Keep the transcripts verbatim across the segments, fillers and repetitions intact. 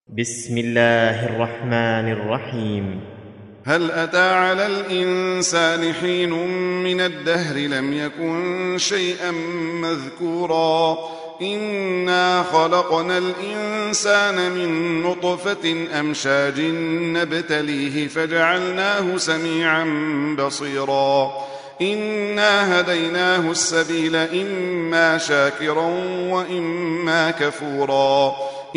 بسم الله الرحمن الرحيم. هل أتى على الإنسان حين من الدهر لم يكن شيئا مذكورا إنا خلقنا الإنسان من نطفة أمشاج نبتليه فجعلناه سميعا بصيرا إنا هديناه السبيل إما شاكرا وإما كفورا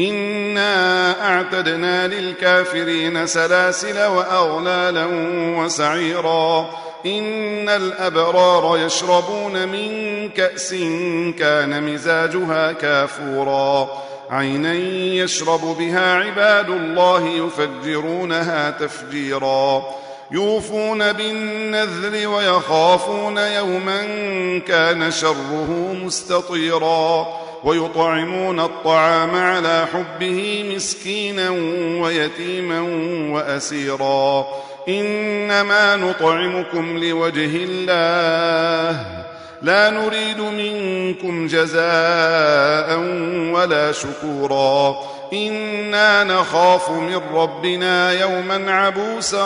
إنا أعتدنا للكافرين سلاسل وأغلالا وسعيرا إن الأبرار يشربون من كأس كان مزاجها كافورا عينا يشرب بها عباد الله يفجرونها تفجيرا يوفون بالنذر ويخافون يوما كان شره مستطيرا ويطعمون الطعام على حبه مسكينا ويتيما وأسيرا إنما نطعمكم لوجه الله لا نريد منكم جزاء ولا شكورا إنا نخاف من ربنا يوما عبوسا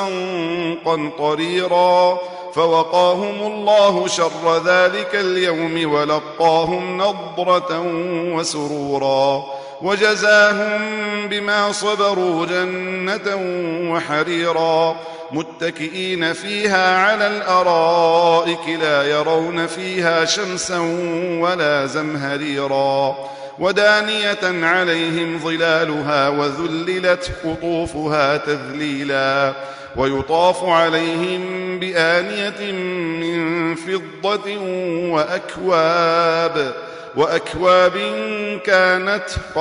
قمطريرا فوقاهم الله شر ذلك اليوم ولقاهم نضرة وسرورا وجزاهم بما صبروا جنة وحريرا متكئين فيها على الأرائك لا يرون فيها شمسا ولا زمهريرا ودانية عليهم ظلالها وذللت قطوفها تذليلا ويطاف عليهم بآنية من فضة وأكواب وأكواب كانت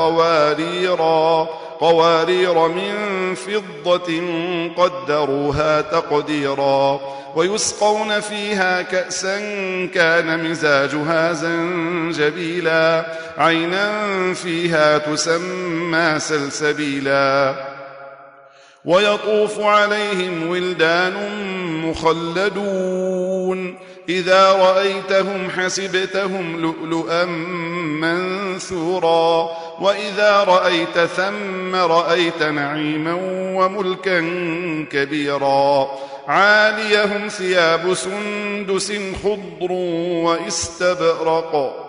قواريرا قوارير من فضة قدروها تقديرا ويسقون فيها كأسا كان مزاجها زنجبيلا عينا فيها تسمى سلسبيلا ويطوف عليهم ولدان مخلدون إذا رأيتهم حسبتهم لؤلؤا منثورا وإذا رأيت ثم رأيت نعيما وملكا كبيرا عاليهم ثياب سندس خضر واستبرق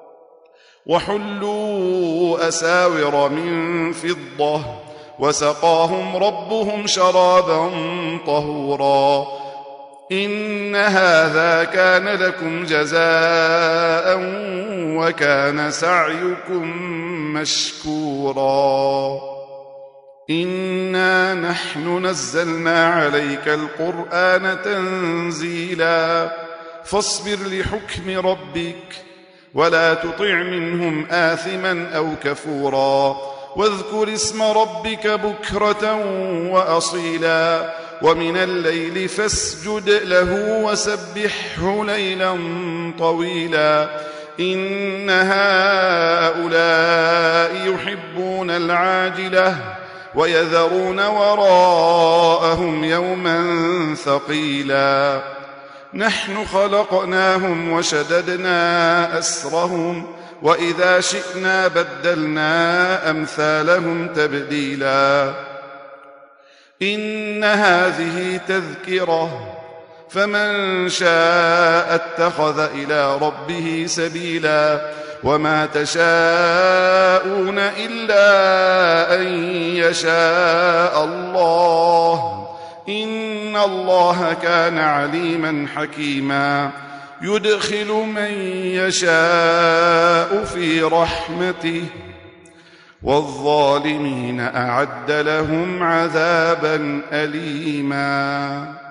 وحلوا أساور من فضة وسقاهم ربهم شرابا طهورا إن هذا كان لكم جزاء وكان سعيكم مشكورا إنا نحن نزلنا عليك القرآن تنزيلا فاصبر لحكم ربك ولا تطع منهم آثما أو كفورا واذكر اسم ربك بكرة وأصيلا ومن الليل فاسجد له وسبحه ليلا طويلا إن هؤلاء يحبون العاجلة ويذرون وراءهم يوما ثقيلا نحن خلقناهم وشددنا أسرهم وإذا شئنا بدلنا أمثالهم تبديلا إن هذه تذكرة فمن شاء اتخذ إلى ربه سبيلا وما تشاءون إلا أن يشاء الله إن الله كان عليما حكيما يدخل من يشاء في رحمته والظالمين أعد لهم عذابا أليما.